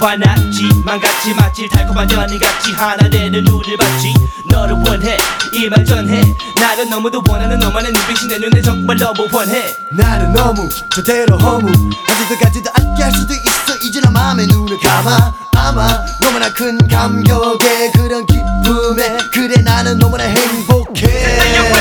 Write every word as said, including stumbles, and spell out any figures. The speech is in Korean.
화났지만 같이 마치 달콤한 연인같이 하나 되는 우릴 봤지. 너를 원해 이 말 전해. 나를 너무도 원하는 너만의 눈빛이 내 눈에 정말 너무 원해. 나는 너무 저대로 허무 가지도 가지도 않게 할 수도 있어. 이제 나 맘에 눈을 감아. 아마 너무나 큰 감격에 그런 기쁨에 그래 나는 너무나 행복해.